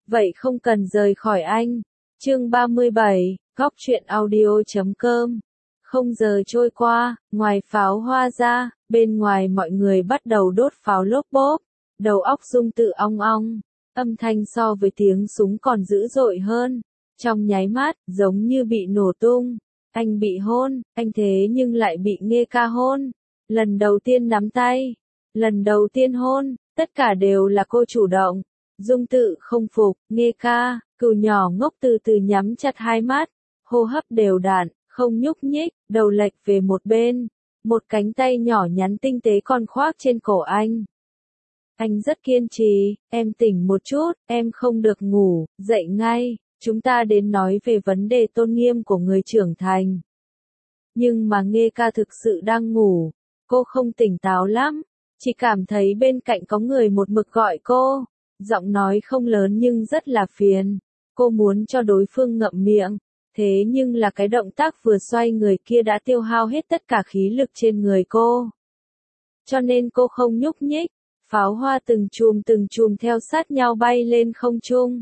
vậy không cần rời khỏi anh. Chương 37, góc truyện audio.com. Không giờ trôi qua, ngoài pháo hoa ra, bên ngoài mọi người bắt đầu đốt pháo lốp bốp, đầu óc Dung Tự ong ong, âm thanh so với tiếng súng còn dữ dội hơn. Trong nháy mắt, giống như bị nổ tung. Anh bị hôn, anh thế nhưng lại bị Nghê Ca hôn. Lần đầu tiên nắm tay, lần đầu tiên hôn, tất cả đều là cô chủ động. Dung Tự không phục, Nghê Ca, cừu nhỏ ngốc từ từ nhắm chặt hai mắt, hô hấp đều đặn, không nhúc nhích, đầu lệch về một bên, một cánh tay nhỏ nhắn tinh tế còn khoác trên cổ anh. Anh rất kiên trì, em tỉnh một chút, em không được ngủ, dậy ngay, chúng ta đến nói về vấn đề tôn nghiêm của người trưởng thành. Nhưng mà Nghê Ca thực sự đang ngủ, cô không tỉnh táo lắm, chỉ cảm thấy bên cạnh có người một mực gọi cô, giọng nói không lớn nhưng rất là phiền, cô muốn cho đối phương ngậm miệng, thế nhưng là cái động tác vừa xoay người kia đã tiêu hao hết tất cả khí lực trên người cô. Cho nên cô không nhúc nhích, pháo hoa từng chùm theo sát nhau bay lên không trung.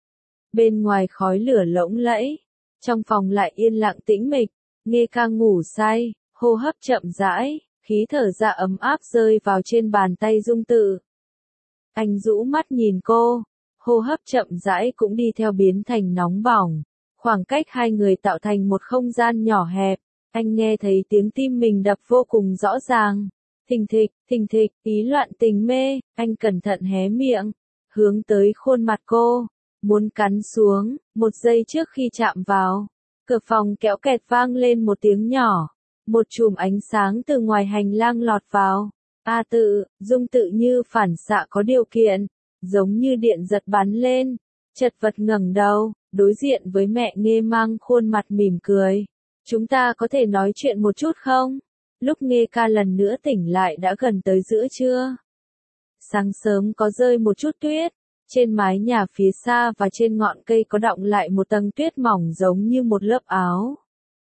Bên ngoài khói lửa lỗng lẫy, trong phòng lại yên lặng tĩnh mịch, Nghê Ca ngủ say, hô hấp chậm rãi, khí thở ra ấm áp rơi vào trên bàn tay Dung Tự. Anh rũ mắt nhìn cô, hô hấp chậm rãi cũng đi theo biến thành nóng bỏng, khoảng cách hai người tạo thành một không gian nhỏ hẹp, anh nghe thấy tiếng tim mình đập vô cùng rõ ràng. Thình thịch, ý loạn tình mê, anh cẩn thận hé miệng, hướng tới khuôn mặt cô, muốn cắn xuống, một giây trước khi chạm vào. Cửa phòng kéo kẹt vang lên một tiếng nhỏ, một chùm ánh sáng từ ngoài hành lang lọt vào. Dung Tự như phản xạ có điều kiện, giống như điện giật bắn lên, chật vật ngẩng đầu, đối diện với mẹ Nghê mang khuôn mặt mỉm cười. Chúng ta có thể nói chuyện một chút không? Lúc Nghê Ca lần nữa tỉnh lại đã gần tới giữa trưa. Sáng sớm có rơi một chút tuyết, trên mái nhà phía xa và trên ngọn cây có đọng lại một tầng tuyết mỏng giống như một lớp áo.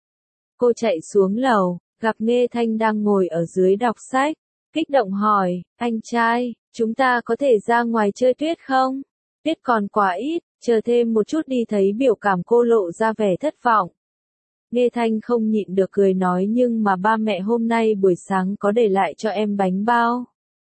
Cô chạy xuống lầu, gặp Nghê Thanh đang ngồi ở dưới đọc sách, kích động hỏi, anh trai, chúng ta có thể ra ngoài chơi tuyết không? Tuyết còn quá ít, chờ thêm một chút đi. Thấy biểu cảm cô lộ ra vẻ thất vọng. Nghê Thanh không nhịn được cười nói, nhưng mà ba mẹ hôm nay buổi sáng có để lại cho em bánh bao.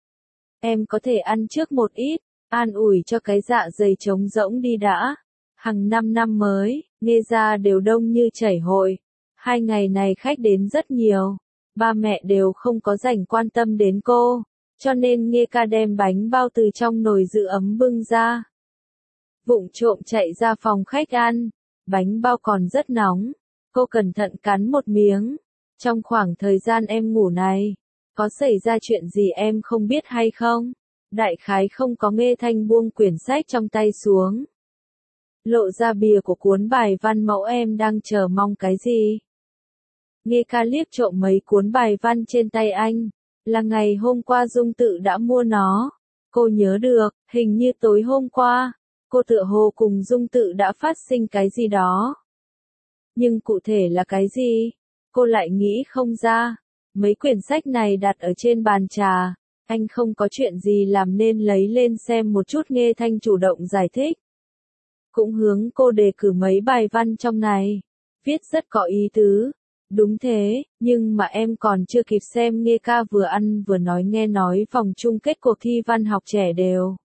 Em có thể ăn trước một ít, an ủi cho cái dạ dày trống rỗng đi đã. Hàng năm mới, Nghê gia đều đông như chảy hội. 2 ngày này khách đến rất nhiều. Ba mẹ đều không có rảnh quan tâm đến cô, cho nên Nghê Ca đem bánh bao từ trong nồi giữ ấm bưng ra. Vụng trộm chạy ra phòng khách ăn, bánh bao còn rất nóng, cô cẩn thận cắn một miếng. Trong khoảng thời gian em ngủ này, có xảy ra chuyện gì em không biết hay không? Đại khái không có. Nghê Thanh buông quyển sách trong tay xuống, lộ ra bìa của cuốn bài văn mẫu. Em đang chờ mong cái gì? Nghê Ca liếc trộm mấy cuốn bài văn trên tay anh, là ngày hôm qua Dung Tự đã mua nó. Cô nhớ được, hình như tối hôm qua, cô tựa hồ cùng Dung Tự đã phát sinh cái gì đó. Nhưng cụ thể là cái gì? Cô lại nghĩ không ra. Mấy quyển sách này đặt ở trên bàn trà, anh không có chuyện gì làm nên lấy lên xem một chút. Nghê Thanh chủ động giải thích. Cũng hướng cô đề cử mấy bài văn trong này, viết rất có ý tứ. Đúng thế, nhưng mà em còn chưa kịp xem. Nghê Ca vừa ăn vừa nói, nghe nói vòng chung kết cuộc thi văn học trẻ đều.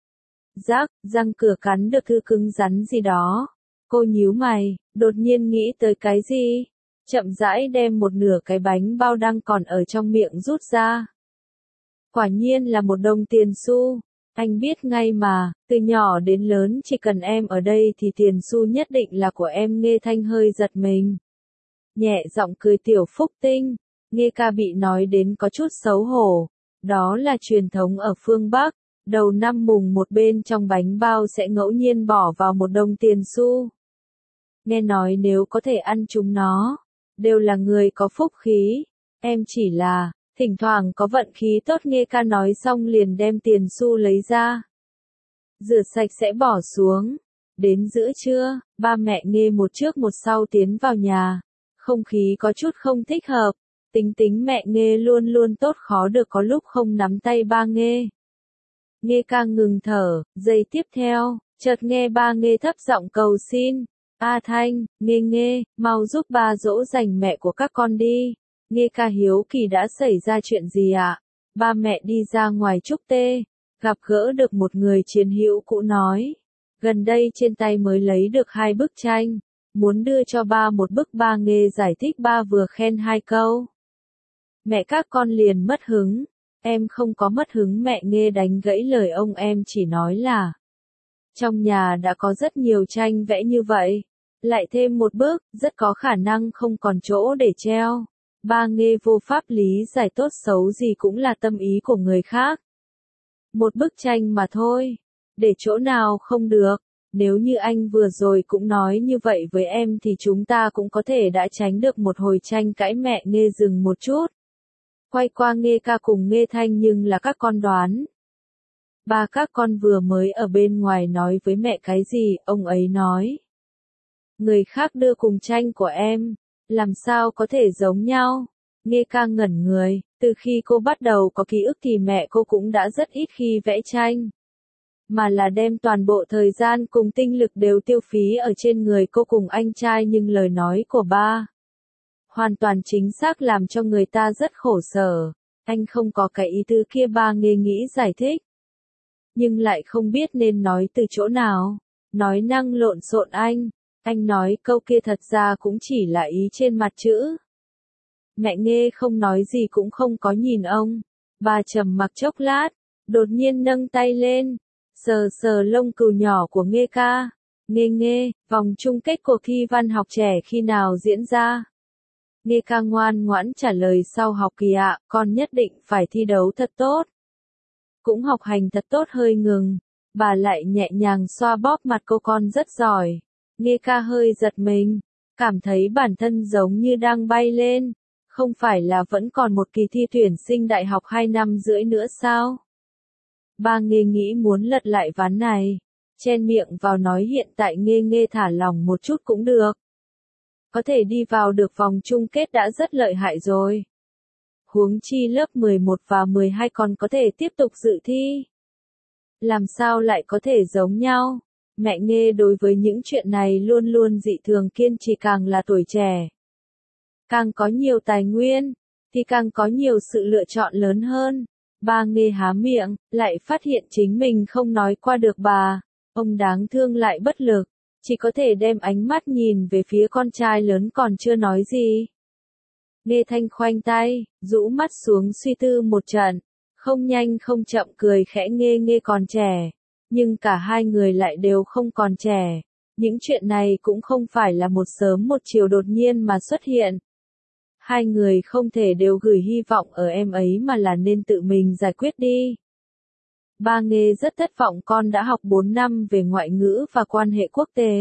Răng cửa cắn được thứ cứng rắn gì đó. Cô nhíu mày, đột nhiên nghĩ tới cái gì. Chậm rãi đem một nửa cái bánh bao đang còn ở trong miệng rút ra. Quả nhiên là một đồng tiền xu. Anh biết ngay mà, từ nhỏ đến lớn chỉ cần em ở đây thì tiền xu nhất định là của em. Nghê Thanh hơi giật mình, nhẹ giọng cười. Tiểu Phúc Tinh. Nghê Ca bị nói đến có chút xấu hổ. Đó là truyền thống ở phương Bắc, đầu năm mùng 1 bên trong bánh bao sẽ ngẫu nhiên bỏ vào một đồng tiền xu. Nghe nói nếu có thể ăn chúng nó, đều là người có phúc khí. Em chỉ là, thỉnh thoảng có vận khí tốt. Nghê Ca nói xong liền đem tiền xu lấy ra, rửa sạch sẽ bỏ xuống. Đến giữa trưa, ba mẹ Nghê một trước một sau tiến vào nhà. Không khí có chút không thích hợp. Tính mẹ Nghê luôn luôn tốt khó được, có lúc không nắm tay ba Nghê. Nghê Ca ngừng thở, giây tiếp theo, Chợt nghe ba Nghê thấp giọng cầu xin. A Thanh, Nghê Nghê, mau giúp ba dỗ dành mẹ của các con đi. Nghê ca hiếu kỳ đã xảy ra chuyện gì ạ? Ba mẹ đi ra ngoài chúc tê, gặp gỡ được một người chiến hữu cũ nói. Gần đây trên tay mới lấy được 2 bức tranh, muốn đưa cho ba một bức. Ba Nghê giải thích, ba vừa khen 2 câu. Mẹ các con liền mất hứng. Em không có mất hứng, mẹ Nghê đánh gãy lời ông, em chỉ nói là trong nhà đã có rất nhiều tranh vẽ như vậy, lại thêm một bức, rất có khả năng không còn chỗ để treo. Ba Nghê vô pháp lý giải, tốt xấu gì cũng là tâm ý của người khác. Một bức tranh mà thôi, để chỗ nào không được. Nếu như anh vừa rồi cũng nói như vậy với em thì chúng ta cũng có thể đã tránh được một hồi tranh cãi. Mẹ Nghê dừng một chút, quay qua Nghê ca cùng Nghê Thanh, nhưng là các con đoán. Ba các con vừa mới ở bên ngoài nói với mẹ cái gì? Ông ấy nói người khác đưa cùng tranh của em, làm sao có thể giống nhau? Nghê ca ngẩn người, từ khi cô bắt đầu có ký ức thì mẹ cô cũng đã rất ít khi vẽ tranh, mà là đem toàn bộ thời gian cùng tinh lực đều tiêu phí ở trên người cô cùng anh trai. Nhưng lời nói của ba hoàn toàn chính xác làm cho người ta rất khổ sở. Anh không có cái ý tứ kia. Ba Nghê nghĩ giải thích, nhưng lại không biết nên nói từ chỗ nào. Nói năng lộn xộn. Anh nói câu kia thật ra cũng chỉ là ý trên mặt chữ. Mẹ Nghê không nói gì cũng không có nhìn ông. Bà trầm mặc chốc lát, đột nhiên nâng tay lên, sờ sờ lông cừu nhỏ của Nghê ca. Nghê Nghê, vòng chung kết cuộc thi văn học trẻ khi nào diễn ra? Nghê ca ngoan ngoãn trả lời sau học kỳ ạ, con nhất định phải thi đấu thật tốt. Cũng học hành thật tốt. Hơi ngừng, bà lại nhẹ nhàng xoa bóp mặt cô, con rất giỏi. Nghê ca hơi giật mình, cảm thấy bản thân giống như đang bay lên. Không phải là vẫn còn một kỳ thi tuyển sinh đại học 2 năm rưỡi nữa sao? Ba Nghê nghĩ muốn lật lại ván này, chen miệng vào nói hiện tại Nghê Nghê thả lỏng một chút cũng được. Có thể đi vào được vòng chung kết đã rất lợi hại rồi. Huống chi lớp 11 và 12 còn có thể tiếp tục dự thi. Làm sao lại có thể giống nhau? Mẹ Nghê đối với những chuyện này luôn luôn dị thường kiên trì. Càng là tuổi trẻ, càng có nhiều tài nguyên, thì càng có nhiều sự lựa chọn lớn hơn. Ba Nghê há miệng, lại phát hiện chính mình không nói qua được bà. Ông đáng thương lại bất lực, chỉ có thể đem ánh mắt nhìn về phía con trai lớn còn chưa nói gì. Nghê Thanh khoanh tay, rũ mắt xuống suy tư một trận, không nhanh không chậm cười khẽ. Nghê Nghê còn trẻ, nhưng cả hai người lại đều không còn trẻ. Những chuyện này cũng không phải là một sớm một chiều đột nhiên mà xuất hiện. Hai người không thể đều gửi hy vọng ở em ấy mà là nên tự mình giải quyết đi. Ba Nghê rất thất vọng, con đã học 4 năm về ngoại ngữ và quan hệ quốc tế.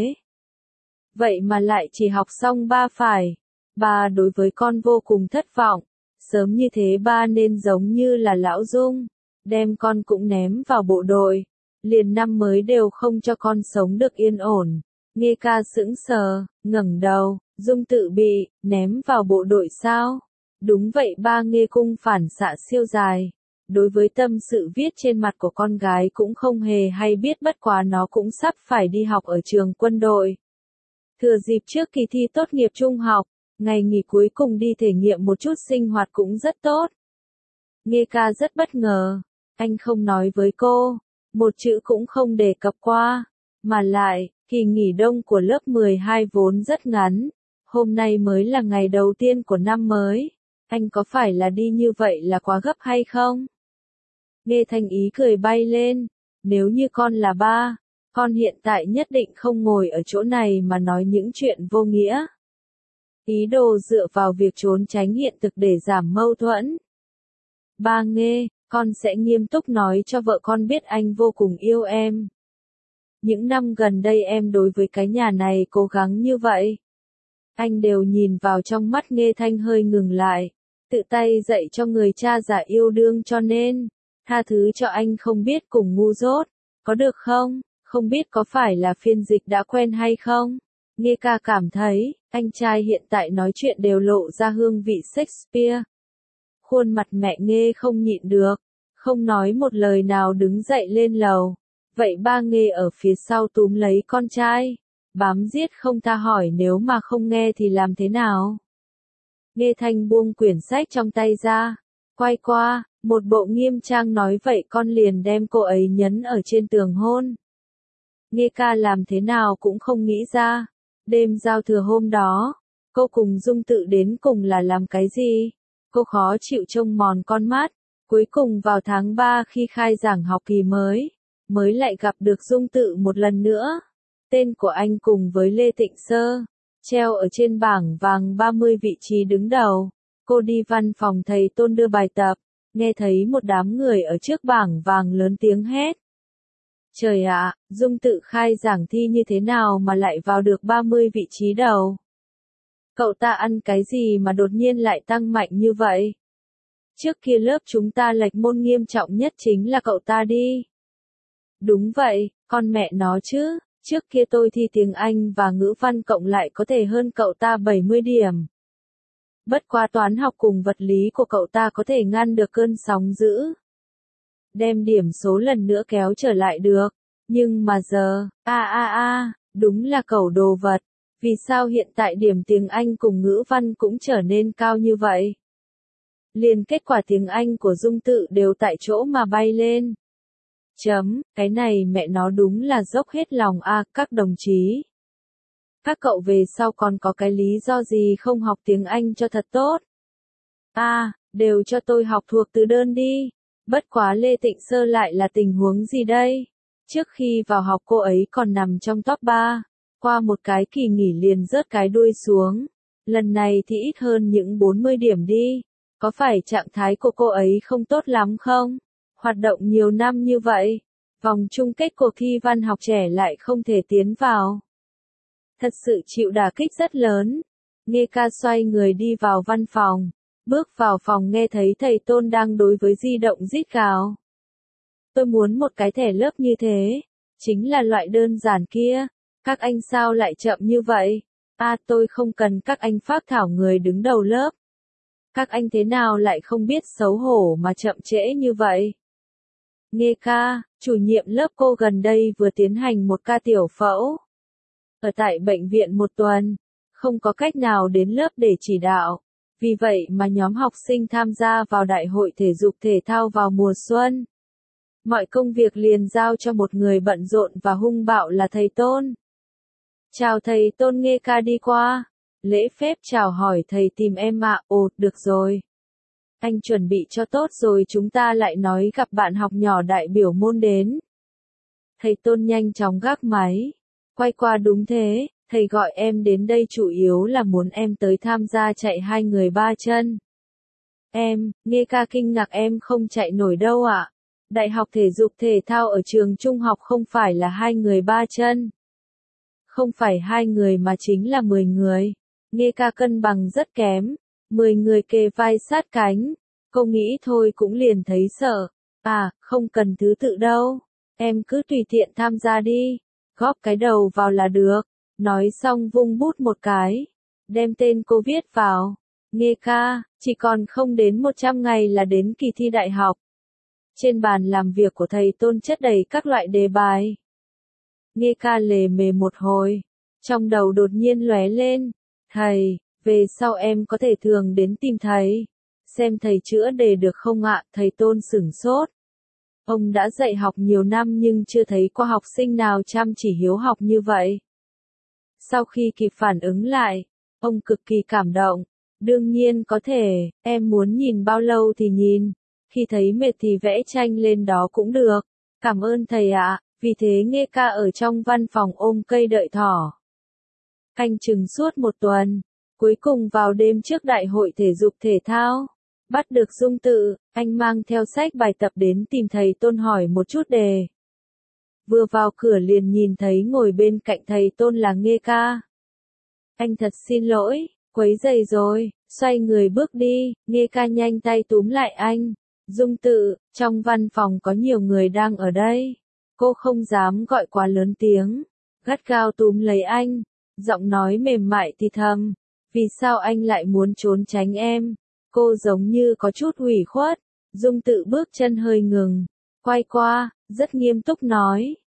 Vậy mà lại chỉ học xong 3 phải. Ba đối với con vô cùng thất vọng. Sớm như thế ba nên giống như là Lão Dung, đem con cũng ném vào bộ đội. Liền năm mới đều không cho con sống được yên ổn. Nghê ca sững sờ, ngẩng đầu. Dung tự bị ném vào bộ đội sao? Đúng vậy. Ba Nghê cung phản xạ siêu dài. Đối với tâm sự viết trên mặt của con gái cũng không hề hay biết, bất quá nó cũng sắp phải đi học ở trường quân đội. Thừa dịp trước kỳ thi tốt nghiệp trung học, ngày nghỉ cuối cùng đi thể nghiệm một chút sinh hoạt cũng rất tốt. Nghê ca rất bất ngờ, anh không nói với cô, một chữ cũng không đề cập qua, mà lại, kỳ nghỉ đông của lớp 12 vốn rất ngắn, hôm nay mới là ngày đầu tiên của năm mới, anh có phải là đi như vậy là quá gấp hay không? Nghê Thanh ý cười bay lên, nếu như con là ba, con hiện tại nhất định không ngồi ở chỗ này mà nói những chuyện vô nghĩa. Ý đồ dựa vào việc trốn tránh hiện thực để giảm mâu thuẫn. Ba Nghê, con sẽ nghiêm túc nói cho vợ con biết anh vô cùng yêu em. Những năm gần đây em đối với cái nhà này cố gắng như vậy. Anh đều nhìn vào trong mắt. Nghê Thanh hơi ngừng lại, tự tay dạy cho người cha giả yêu đương, cho nên tha thứ cho anh không biết cùng ngu dốt, có được không? Không biết có phải là phiên dịch đã quen hay không? Nghê ca cảm thấy, anh trai hiện tại nói chuyện đều lộ ra hương vị Shakespeare. Khuôn mặt mẹ Nghê không nhịn được, không nói một lời nào đứng dậy lên lầu. Vậy ba Nghê ở phía sau túm lấy con trai, bám giết không tha hỏi nếu mà không nghe thì làm thế nào? Nghê Thanh buông quyển sách trong tay ra, quay qua, một bộ nghiêm trang nói vậy con liền đem cô ấy nhấn ở trên tường hôn. Nghê ca làm thế nào cũng không nghĩ ra, đêm giao thừa hôm đó, cô cùng Dung Tự đến cùng là làm cái gì? Cô khó chịu trông mòn con mắt, cuối cùng vào tháng 3 khi khai giảng học kỳ mới lại gặp được Dung Tự một lần nữa. Tên của anh cùng với Lê Tịnh Sơ, treo ở trên bảng vàng 30 vị trí đứng đầu. Cô đi văn phòng thầy Tôn đưa bài tập, nghe thấy một đám người ở trước bảng vàng lớn tiếng hét. Trời ạ, Dung Tự khai giảng thi như thế nào mà lại vào được 30 vị trí đầu? Cậu ta ăn cái gì mà đột nhiên lại tăng mạnh như vậy? Trước kia lớp chúng ta lệch môn nghiêm trọng nhất chính là cậu ta đi. Đúng vậy, con mẹ nó chứ, trước kia tôi thi tiếng Anh và ngữ văn cộng lại có thể hơn cậu ta 70 điểm. Bất quá toán học cùng vật lý của cậu ta có thể ngăn được cơn sóng dữ. Đem điểm số lần nữa kéo trở lại được. Nhưng mà giờ, đúng là cẩu đồ vật. Vì sao hiện tại điểm tiếng Anh cùng ngữ văn cũng trở nên cao như vậy? Liền kết quả tiếng Anh của Dung Tự đều tại chỗ mà bay lên. Cái này mẹ nó đúng là dốc hết lòng các đồng chí. Các cậu về sau còn có cái lý do gì không học tiếng Anh cho thật tốt? Đều cho tôi học thuộc từ đơn đi. Bất quá Lê Tịnh Sơ lại là tình huống gì đây? Trước khi vào học cô ấy còn nằm trong top 3. Qua một cái kỳ nghỉ liền rớt cái đuôi xuống. Lần này thì ít hơn những 40 điểm đi. Có phải trạng thái của cô ấy không tốt lắm không? Hoạt động nhiều năm như vậy, vòng chung kết cuộc thi văn học trẻ lại không thể tiến vào. Thật sự chịu đả kích rất lớn. Nghê ca xoay người đi vào văn phòng, bước vào phòng nghe thấy thầy Tôn đang đối với di động rít gào. Tôi muốn một cái thẻ lớp như thế, chính là loại đơn giản kia. Các anh sao lại chậm như vậy? Tôi không cần các anh phác thảo người đứng đầu lớp. Các anh thế nào lại không biết xấu hổ mà chậm trễ như vậy? Nghê ca, chủ nhiệm lớp cô gần đây vừa tiến hành một ca tiểu phẫu. Ở tại bệnh viện một tuần, không có cách nào đến lớp để chỉ đạo. Vì vậy mà nhóm học sinh tham gia vào đại hội thể dục thể thao vào mùa xuân. Mọi công việc liền giao cho một người bận rộn và hung bạo là thầy Tôn. Chào thầy Tôn. Nghê ca đi qua, lễ phép chào hỏi thầy tìm em ạ. Ồ, được rồi. Anh chuẩn bị cho tốt rồi chúng ta lại nói gặp bạn học nhỏ đại biểu môn đến. Thầy Tôn nhanh chóng gác máy. Quay qua đúng thế, thầy gọi em đến đây chủ yếu là muốn em tới tham gia chạy 2 người 3 chân. Em, Nghê ca kinh ngạc em không chạy nổi đâu ạ. Đại học thể dục thể thao ở trường trung học không phải là 2 người 3 chân. Không phải 2 người mà chính là 10 người. Nghê ca cân bằng rất kém. 10 người kề vai sát cánh. Cô nghĩ thôi cũng liền thấy sợ. Không cần thứ tự đâu. Em cứ tùy tiện tham gia đi. Góp cái đầu vào là được. Nói xong vung bút một cái. Đem tên cô viết vào. Nghê ca, chỉ còn không đến 100 ngày là đến kỳ thi đại học. Trên bàn làm việc của thầy Tôn chất đầy các loại đề bài. Nghê ca lề mề một hồi. Trong đầu đột nhiên lóe lên. Thầy, về sau em có thể thường đến tìm thầy. Xem thầy chữa đề được không ạ? Thầy Tôn sửng sốt. Ông đã dạy học nhiều năm nhưng chưa thấy qua học sinh nào chăm chỉ hiếu học như vậy. Sau khi kịp phản ứng lại, ông cực kỳ cảm động. Đương nhiên có thể, em muốn nhìn bao lâu thì nhìn. Khi thấy mệt thì vẽ tranh lên đó cũng được. Cảm ơn thầy ạ. Vì thế Nghê ca ở trong văn phòng ôm cây đợi thỏ. Canh chừng suốt một tuần. Cuối cùng vào đêm trước đại hội thể dục thể thao. Bắt được Dung Tự, anh mang theo sách bài tập đến tìm thầy Tôn hỏi một chút đề. Vừa vào cửa liền nhìn thấy ngồi bên cạnh thầy Tôn là Nghê ca. Anh thật xin lỗi, quấy rầy rồi, xoay người bước đi, Nghê ca nhanh tay túm lại anh. Dung Tự, trong văn phòng có nhiều người đang ở đây. Cô không dám gọi quá lớn tiếng, gắt gao túm lấy anh, giọng nói mềm mại thì thầm. Vì sao anh lại muốn trốn tránh em? Cô giống như có chút ủy khuất. Dung Tự bước chân hơi ngừng, quay qua, rất nghiêm túc nói,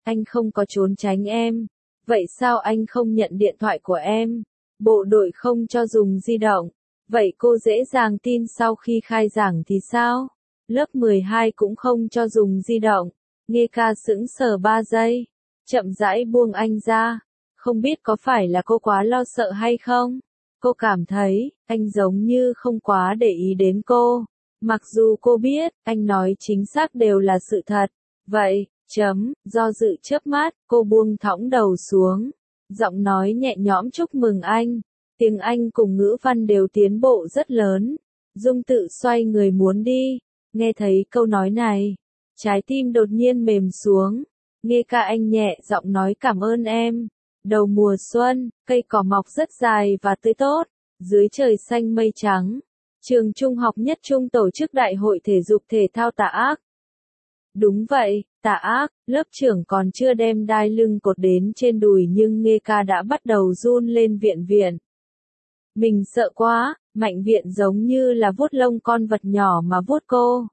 anh không có trốn tránh em. Vậy sao anh không nhận điện thoại của em? Bộ đội không cho dùng di động. Vậy cô dễ dàng tin sau khi khai giảng thì sao? Lớp 12 cũng không cho dùng di động. Nghe ca sững sờ 3 giây. Chậm rãi buông anh ra. Không biết có phải là cô quá lo sợ hay không? Cô cảm thấy, anh giống như không quá để ý đến cô. Mặc dù cô biết, anh nói chính xác đều là sự thật. Vậy, do dự chớp mắt, cô buông thõng đầu xuống. Giọng nói nhẹ nhõm chúc mừng anh. Tiếng Anh cùng ngữ văn đều tiến bộ rất lớn. Dung Tự xoay người muốn đi. Nghe thấy câu nói này, trái tim đột nhiên mềm xuống. Nghe ca anh nhẹ giọng nói cảm ơn em. Đầu mùa xuân, cây cỏ mọc rất dài và tươi tốt. Dưới trời xanh mây trắng, trường trung học Nhất Trung tổ chức đại hội thể dục thể thao Tà Ác. Đúng vậy, Tà Ác, lớp trưởng còn chưa đem đai lưng cột đến trên đùi nhưng Nghe ca đã bắt đầu run lên viện viện. Mình sợ quá, Mạnh Viện giống như là vuốt lông con vật nhỏ mà vuốt cô.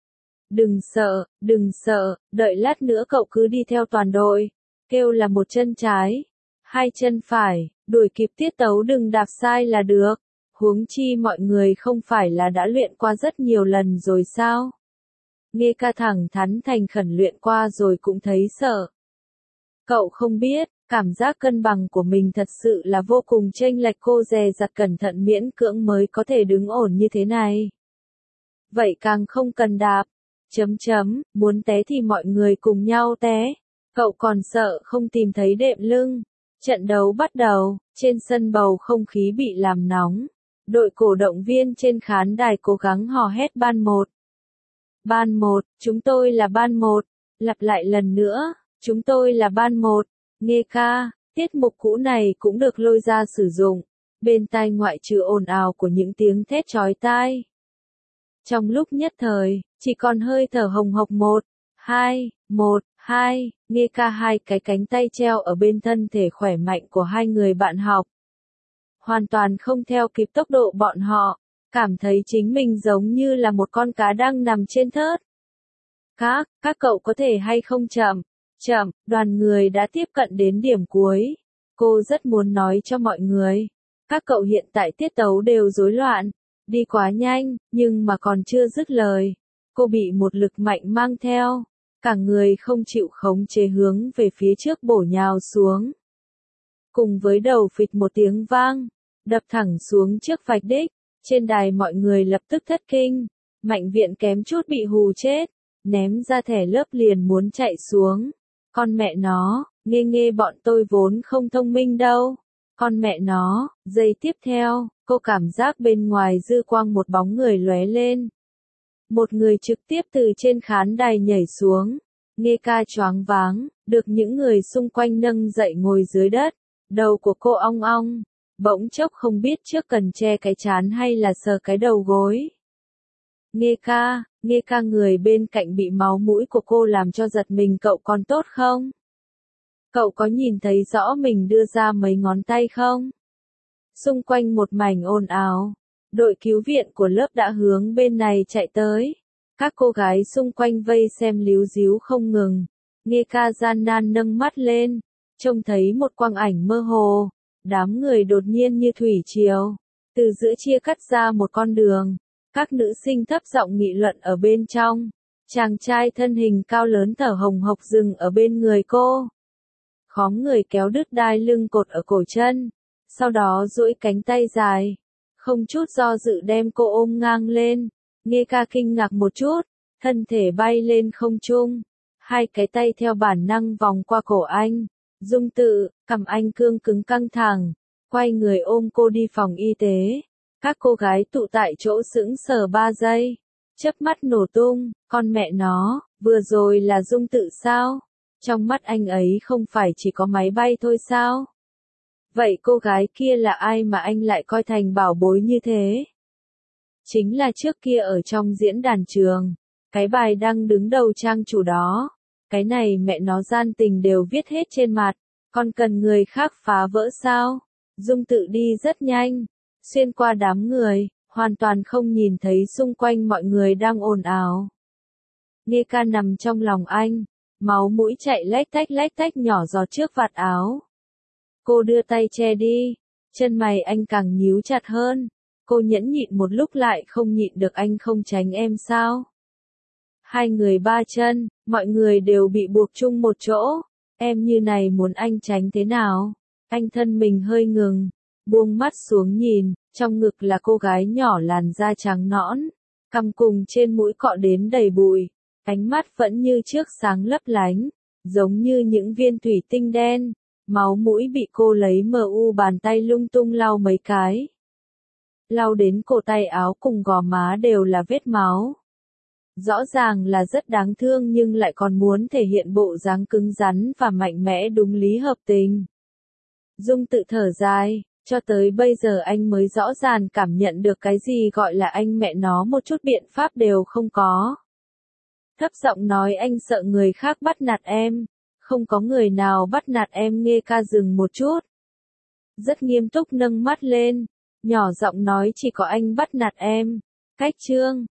Đừng sợ, đợi lát nữa cậu cứ đi theo toàn đội. Kêu là một chân trái, hai chân phải, đuổi kịp tiết tấu đừng đạp sai là được. Huống chi mọi người không phải là đã luyện qua rất nhiều lần rồi sao? Nghe ca thẳng thắn thành khẩn luyện qua rồi cũng thấy sợ. Cậu không biết, cảm giác cân bằng của mình thật sự là vô cùng chênh lệch, cô dè dặt cẩn thận miễn cưỡng mới có thể đứng ổn như thế này. Vậy càng không cần đạp. Muốn té thì mọi người cùng nhau té. Cậu còn sợ không tìm thấy đệm lưng. Trận đấu bắt đầu, trên sân bầu không khí bị làm nóng. Đội cổ động viên trên khán đài cố gắng hò hét ban 1. Ban 1, chúng tôi là ban 1. Lặp lại lần nữa, chúng tôi là ban 1. Nghe ca, tiết mục cũ này cũng được lôi ra sử dụng. Bên tai ngoại trừ ồn ào của những tiếng thét chói tai. Trong lúc nhất thời, chỉ còn hơi thở hồng hộc 1, 2, nghe ca hai cái cánh tay treo ở bên thân thể khỏe mạnh của hai người bạn học. Hoàn toàn không theo kịp tốc độ bọn họ, cảm thấy chính mình giống như là một con cá đang nằm trên thớt. Các cậu có thể hay không chậm, đoàn người đã tiếp cận đến điểm cuối. Cô rất muốn nói cho mọi người, các cậu hiện tại tiết tấu đều rối loạn, đi quá nhanh, nhưng mà còn chưa dứt lời. Cô bị một lực mạnh mang theo, cả người không chịu khống chế hướng về phía trước bổ nhào xuống. Cùng với đầu phịch một tiếng vang, đập thẳng xuống trước vạch đích, trên đài mọi người lập tức thất kinh. Mạnh Viện kém chút bị hù chết, ném ra thẻ lớp liền muốn chạy xuống. Con mẹ nó, nghe bọn tôi vốn không thông minh đâu. Con mẹ nó, giây tiếp theo, cô cảm giác bên ngoài dư quang một bóng người lóe lên. Một người trực tiếp từ trên khán đài nhảy xuống. Nghe ca choáng váng, được những người xung quanh nâng dậy ngồi dưới đất. Đầu của cô ong ong, bỗng chốc không biết trước cần che cái trán hay là sờ cái đầu gối. Nghe ca người bên cạnh bị máu mũi của cô làm cho giật mình. Cậu còn tốt không? Cậu có nhìn thấy rõ mình đưa ra mấy ngón tay không? Xung quanh một mảnh ồn ào. Đội cứu viện của lớp đã hướng bên này chạy tới. Các cô gái xung quanh vây xem líu ríu không ngừng. Nghe ca gian nan nâng mắt lên, trông thấy một quang ảnh mơ hồ. Đám người đột nhiên như thủy triều, từ giữa chia cắt ra một con đường. Các nữ sinh thấp giọng nghị luận ở bên trong. Chàng trai thân hình cao lớn thở hồng hộc dừng ở bên người cô. Khóm người kéo đứt đai lưng cột ở cổ chân. Sau đó duỗi cánh tay dài, không chút do dự đem cô ôm ngang lên. Nghe ca kinh ngạc một chút, thân thể bay lên không trung. Hai cái tay theo bản năng vòng qua cổ anh. Dung Tự, cằm anh cương cứng căng thẳng, quay người ôm cô đi phòng y tế. Các cô gái tụ tại chỗ sững sờ 3 giây, chớp mắt nổ tung, con mẹ nó, vừa rồi là Dung Tự sao? Trong mắt anh ấy không phải chỉ có máy bay thôi sao? Vậy cô gái kia là ai mà anh lại coi thành bảo bối như thế? Chính là trước kia ở trong diễn đàn trường, cái bài đăng đứng đầu trang chủ đó. Cái này mẹ nó gian tình đều viết hết trên mặt, còn cần người khác phá vỡ sao? Dung Tự đi rất nhanh, xuyên qua đám người, hoàn toàn không nhìn thấy xung quanh mọi người đang ồn ào. Nghe ca nằm trong lòng anh, máu mũi chạy lách tách nhỏ giọt trước vạt áo. Cô đưa tay che đi, chân mày anh càng nhíu chặt hơn. Cô nhẫn nhịn một lúc lại không nhịn được, anh không tránh em sao? Hai người ba chân, mọi người đều bị buộc chung một chỗ. Em như này muốn anh tránh thế nào? Anh thân mình hơi ngừng, buông mắt xuống nhìn, trong ngực là cô gái nhỏ làn da trắng nõn, cằm cùng trên mũi cọ đến đầy bụi, ánh mắt vẫn như trước sáng lấp lánh, giống như những viên thủy tinh đen. Máu mũi bị cô lấy bàn tay lung tung lau mấy cái. Lau đến cổ tay áo cùng gò má đều là vết máu. Rõ ràng là rất đáng thương nhưng lại còn muốn thể hiện bộ dáng cứng rắn và mạnh mẽ đúng lý hợp tình. Dung tự thở dài, cho tới bây giờ anh mới rõ ràng cảm nhận được cái gì gọi là anh mẹ nó một chút biện pháp đều không có. Thấp giọng nói anh sợ người khác bắt nạt em. Không có người nào bắt nạt em. Nghe ca dừng một chút. Rất nghiêm túc nâng mắt lên, nhỏ giọng nói chỉ có anh bắt nạt em. Cách chương